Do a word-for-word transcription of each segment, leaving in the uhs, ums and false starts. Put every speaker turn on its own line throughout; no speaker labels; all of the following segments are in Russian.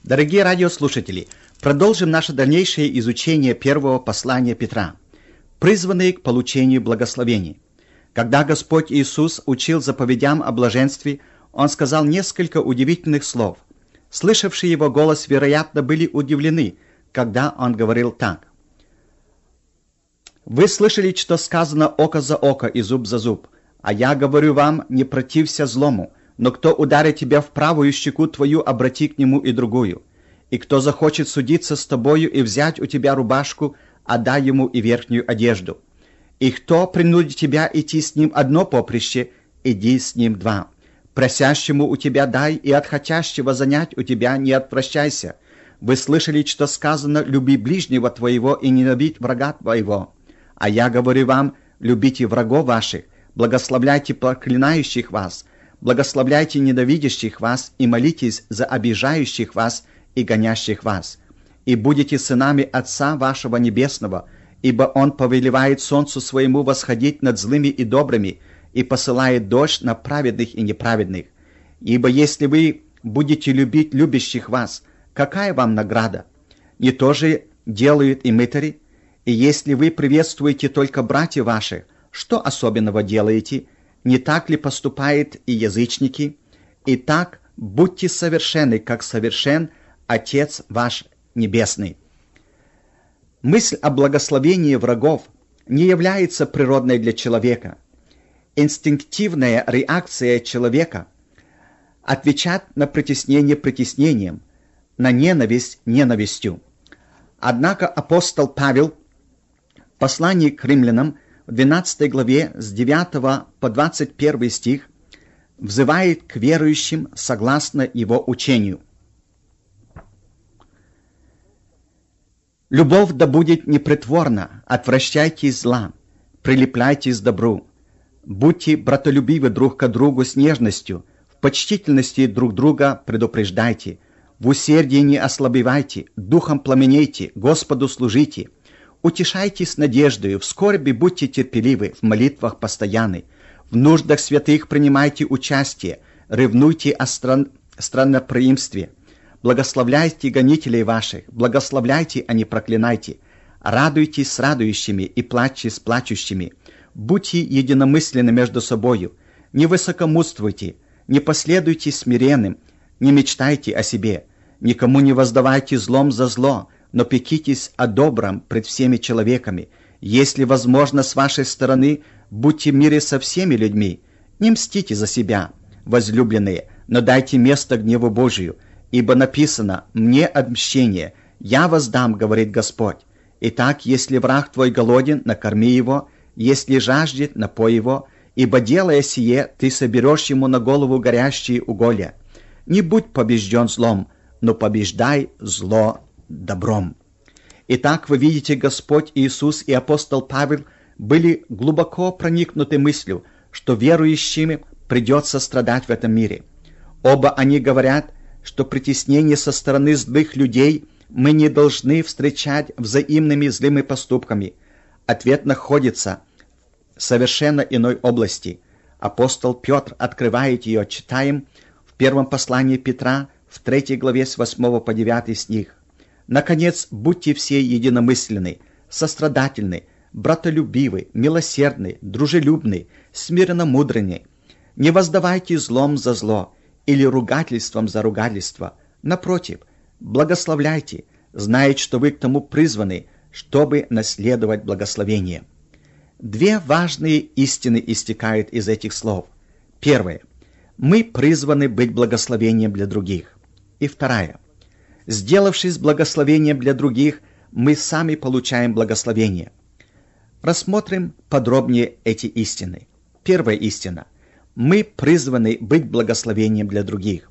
Дорогие радиослушатели, продолжим наше дальнейшее изучение первого послания Петра, призванные к получению благословений. Когда Господь Иисус учил заповедям о блаженстве, Он сказал несколько удивительных слов. Слышавшие Его голос, вероятно, были удивлены, когда Он говорил так. «Вы слышали, что сказано око за око и зуб за зуб, а я говорю вам, не протився злому, но кто ударит тебя в правую щеку твою, обрати к нему и другую. И кто захочет судиться с тобою и взять у тебя рубашку, отдай ему и верхнюю одежду. И кто принудит тебя идти с ним одно поприще, иди с ним два. Просящему у тебя дай, и от хотящего занять у тебя не отвращайся. Вы слышали, что сказано, люби ближнего твоего и ненавидь врага твоего. А я говорю вам, любите врагов ваших, благословляйте проклинающих вас, благословляйте ненавидящих вас и молитесь за обижающих вас и гонящих вас. И будете сынами Отца вашего Небесного, ибо Он повелевает солнцу своему восходить над злыми и добрыми, и посылает дождь на праведных и неправедных. Ибо если вы будете любить любящих вас, какая вам награда? Не то же делают и мытари? И если вы приветствуете только братьев ваших, что особенного делаете? Не так ли поступают и язычники? Итак, будьте совершенны, как совершен Отец ваш Небесный». Мысль о благословении врагов не является природной для человека. Инстинктивная реакция человека – отвечать на притеснение притеснением, на ненависть ненавистью. Однако апостол Павел в послании к римлянам в двенадцатой главе с девятого по двадцать первый стих взывает к верующим согласно его учению. «Любовь да будет непритворна, отвращайтесь зла, прилепляйтесь к добру, будьте братолюбивы друг к другу с нежностью, в почтительности друг друга предупреждайте, в усердии не ослабевайте, духом пламенейте, Господу служите, утешайтесь надеждою, в скорби будьте терпеливы, в молитвах постоянны, в нуждах святых принимайте участие, ревнуйте о стран... странноприимстве, благословляйте гонителей ваших, благословляйте, а не проклинайте, радуйтесь с радующими и плачьте с плачущими, будьте единомысленны между собою, не высокомудствуйте, не последуйте смиренным, не мечтайте о себе, никому не воздавайте злом за зло, но пекитесь о добром пред всеми человеками. Если возможно с вашей стороны, будьте в мире со всеми людьми, не мстите за себя, возлюбленные, но дайте место гневу Божию, ибо написано «Мне отмщение, я воздам, говорит Господь». Итак, если враг твой голоден, накорми его, если жаждет, напой его, ибо, делая сие, ты соберешь ему на голову горящие уголья. Не будь побежден злом, но побеждай зло добром. Итак, вы видите, Господь Иисус и апостол Павел были глубоко проникнуты мыслью, что верующим придется страдать в этом мире. Оба они говорят, что притеснение со стороны злых людей мы не должны встречать взаимными злыми поступками. Ответ находится в совершенно иной области. Апостол Петр открывает ее, читаем в первом послании Петра, в третьей главе с восьмого по девятый стих. «Наконец, будьте все единомысленны, сострадательны, братолюбивы, милосердны, дружелюбны, смиренно-мудренны. Не воздавайте злом за зло или ругательством за ругательство. Напротив, благословляйте, зная, что вы к тому призваны, чтобы наследовать благословение». Две важные истины истекают из этих слов. Первое. Мы призваны быть благословением для других. И вторая. Сделавшись благословением для других, мы сами получаем благословение. Рассмотрим подробнее эти истины. Первая истина. Мы призваны быть благословением для других.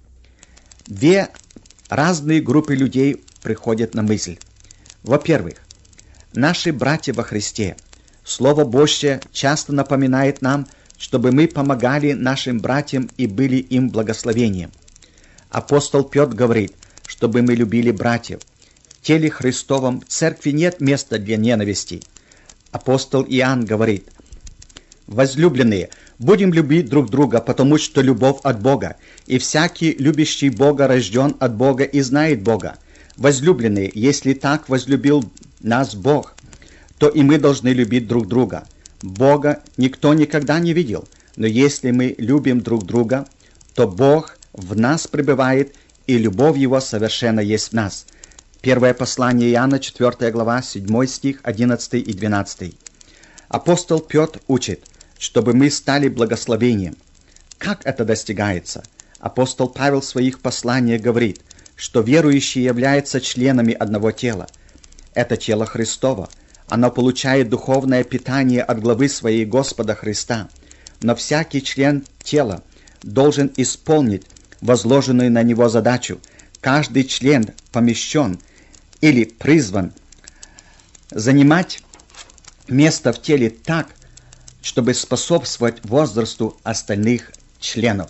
Две разные группы людей приходят на мысль. Во-первых, наши братья во Христе. Слово Божье часто напоминает нам, чтобы мы помогали нашим братьям и были им благословением. Апостол Петр говорит, чтобы мы любили братьев. В теле Христовом в церкви нет места для ненависти. Апостол Иоанн говорит, возлюбленные, Будем любить друг друга, потому что любовь от Бога, и всякий, любящий Бога, рожден от Бога и знает Бога. Возлюбленные, если так возлюбил нас Бог, то и мы должны любить друг друга. Бога никто никогда не видел, но если мы любим друг друга, то Бог в нас пребывает, и любовь Его совершенно есть в нас. Первое послание Иоанна, четвёртая глава, седьмой стих, одиннадцатый и двенадцатый. Апостол Петр учит, чтобы мы стали благословением. Как это достигается? Апостол Павел в своих посланиях говорит, что верующие являются членами одного тела. Это тело Христово. Оно получает духовное питание от главы своей Господа Христа. Но всякий член тела должен исполнить возложенную на него задачу. Каждый член помещен или призван занимать место в теле так, чтобы способствовать возрасту остальных членов.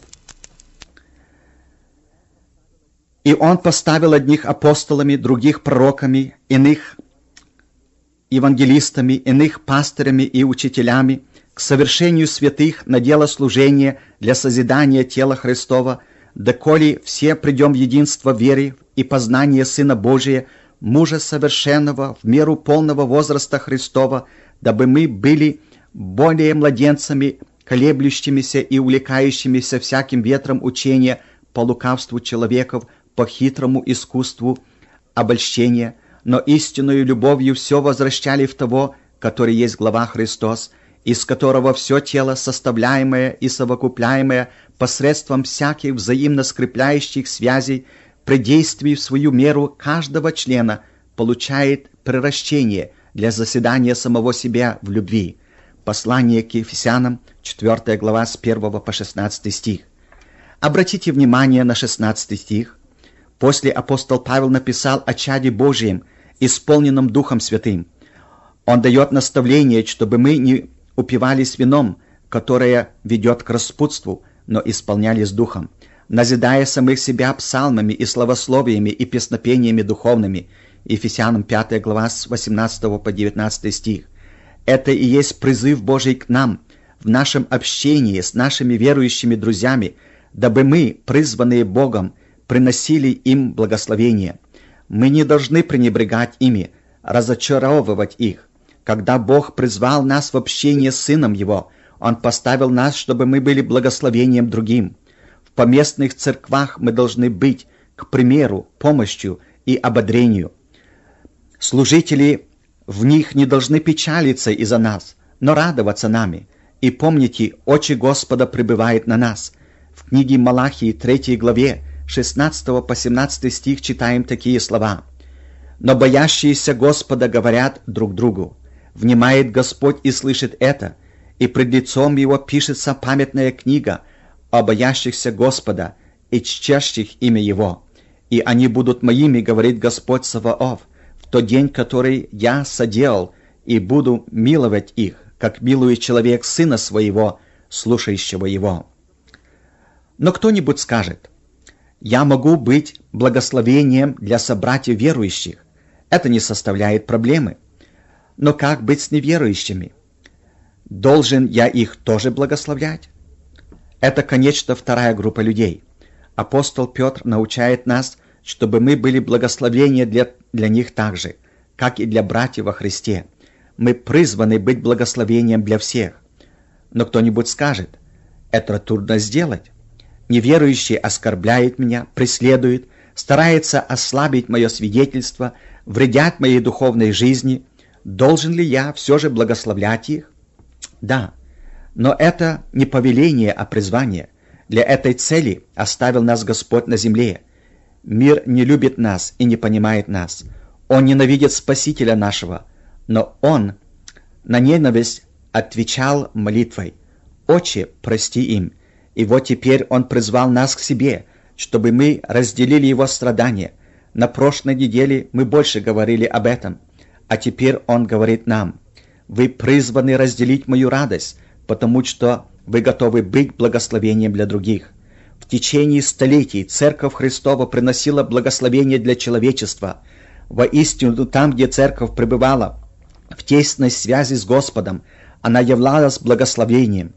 И Он поставил одних апостолами, других пророками, иных евангелистами, иных пастырями и учителями к совершению святых на дело служения для созидания тела Христова, доколе все придем в единство веры и познания Сына Божия, мужа совершенного, в меру полного возраста Христова, дабы мы были более младенцами, колеблющимися и увлекающимися всяким ветром учения по лукавству человеков, по хитрому искусству обольщения, но истинную любовью все возвращали в того, который есть глава Христос, из которого все тело, составляемое и совокупляемое посредством всяких взаимно скрепляющих связей, при действии в свою меру каждого члена получает приращение для заседания самого себя в любви. Послание к Ефесянам, четвёртая глава, с первого по шестнадцатый стих. Обратите внимание на шестнадцатый стих. После апостол Павел написал о чаде Божьем, исполненном Духом Святым. Он дает наставление, чтобы мы не упивались вином, которое ведет к распутству, но исполнялись Духом, назидая самих себя псалмами и славословиями и песнопениями духовными. Ефесянам пятая глава, с восемнадцатого по девятнадцатый стих. Это и есть призыв Божий к нам, в нашем общении с нашими верующими друзьями, дабы мы, призванные Богом, приносили им благословение. Мы не должны пренебрегать ими, разочаровывать их. Когда Бог призвал нас в общение с Сыном Его, Он поставил нас, чтобы мы были благословением другим. В поместных церквах мы должны быть, к примеру, помощью и ободрению. Служители в них не должны печалиться из-за нас, но радоваться нами. И помните, очи Господа пребывают на нас. В книге Малахии, третьей главе, шестнадцатого по семнадцатый стих читаем такие слова. «Но боящиеся Господа говорят друг другу, внимает Господь и слышит это, и пред лицом Его пишется памятная книга о боящихся Господа и чтящих имя Его. И они будут моими, говорит Господь Саваоф, в тот день, который я соделал, и буду миловать их, как милует человек сына своего, слушающего его». Но кто-нибудь скажет: «Я могу быть благословением для собратьев верующих. Это не составляет проблемы. Но как быть с неверующими? Должен я их тоже благословлять?» Это, конечно, вторая группа людей. Апостол Петр научает нас, чтобы мы были благословением для, для них так же, как и для братьев во Христе. Мы призваны быть благословением для всех. Но кто-нибудь скажет: «Это трудно сделать. Неверующий оскорбляет меня, преследует, старается ослабить мое свидетельство, вредят моей духовной жизни. Должен ли я все же благословлять их?» Да, но это не повеление, а призвание. Для этой цели оставил нас Господь на земле. Мир не любит нас и не понимает нас. Он ненавидит Спасителя нашего, но Он на ненависть отвечал молитвой: «Отче, прости им». И вот теперь Он призвал нас к себе, чтобы мы разделили Его страдания. На прошлой неделе мы больше говорили об этом, а теперь Он говорит нам: «Вы призваны разделить мою радость, потому что вы готовы быть благословением для других». В течение столетий Церковь Христова приносила благословение для человечества. Воистину, там, где Церковь пребывала в тесной связи с Господом, она являлась благословением.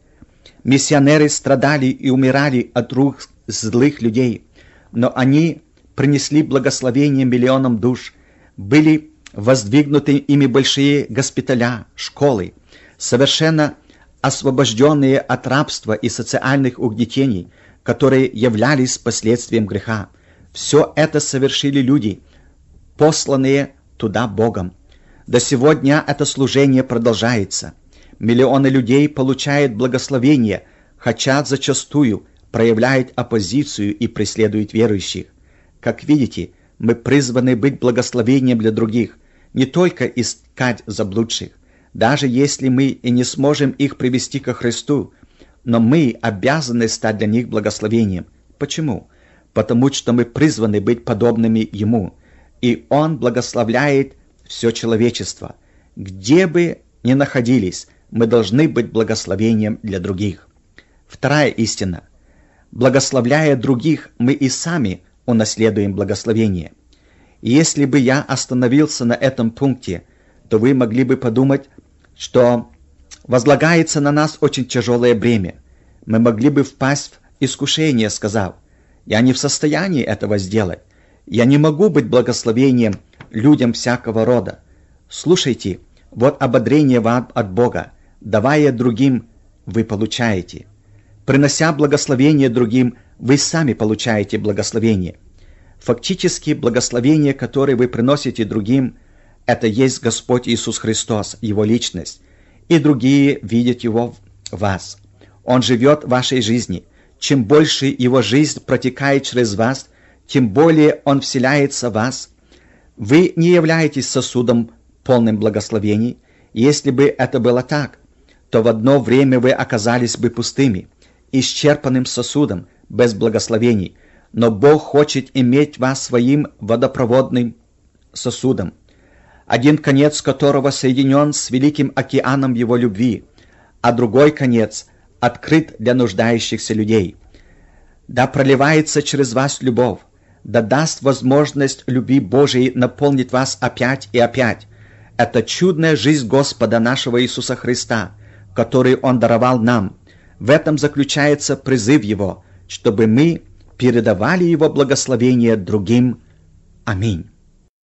Миссионеры страдали и умирали от рук злых людей, но они принесли благословение миллионам душ, были воздвигнуты ими большие госпиталя, школы, совершенно освобожденные от рабства и социальных угнетений, которые являлись последствием греха. Все это совершили люди, посланные туда Богом. До сего дня это служение продолжается. Миллионы людей получают благословение, хотя зачастую проявляют оппозицию и преследуют верующих. Как видите, мы призваны быть благословением для других, не только искать заблудших. Даже если мы и не сможем их привести ко Христу, но мы обязаны стать для них благословением. Почему? Потому что мы призваны быть подобными Ему, и Он благословляет все человечество. Где бы ни находились, мы должны быть благословением для других. Вторая истина. Благословляя других, мы и сами унаследуем благословение. И если бы я остановился на этом пункте, то вы могли бы подумать, что возлагается на нас очень тяжелое бремя. Мы могли бы впасть в искушение, сказав: «Я не в состоянии этого сделать. Я не могу быть благословением людям всякого рода». Слушайте, вот ободрение вам от Бога. Давая другим, вы получаете. Принося благословение другим, вы сами получаете благословение. Фактически, благословение, которое вы приносите другим, это есть Господь Иисус Христос, Его личность, и другие видят Его в вас. Он живет в вашей жизни. Чем больше Его жизнь протекает через вас, тем более Он вселяется в вас. Вы не являетесь сосудом, полным благословений. Если бы это было так, то в одно время вы оказались бы пустыми, исчерпанным сосудом, без благословений. Но Бог хочет иметь вас своим водопроводным сосудом, один конец которого соединен с великим океаном Его любви, а другой конец открыт для нуждающихся людей. Да проливается через вас любовь, да даст возможность любви Божией наполнить вас опять и опять. Это чудная жизнь Господа нашего Иисуса Христа, которую Он даровал нам. В этом заключается призыв Его, чтобы мы передавали Его благословение другим. Аминь.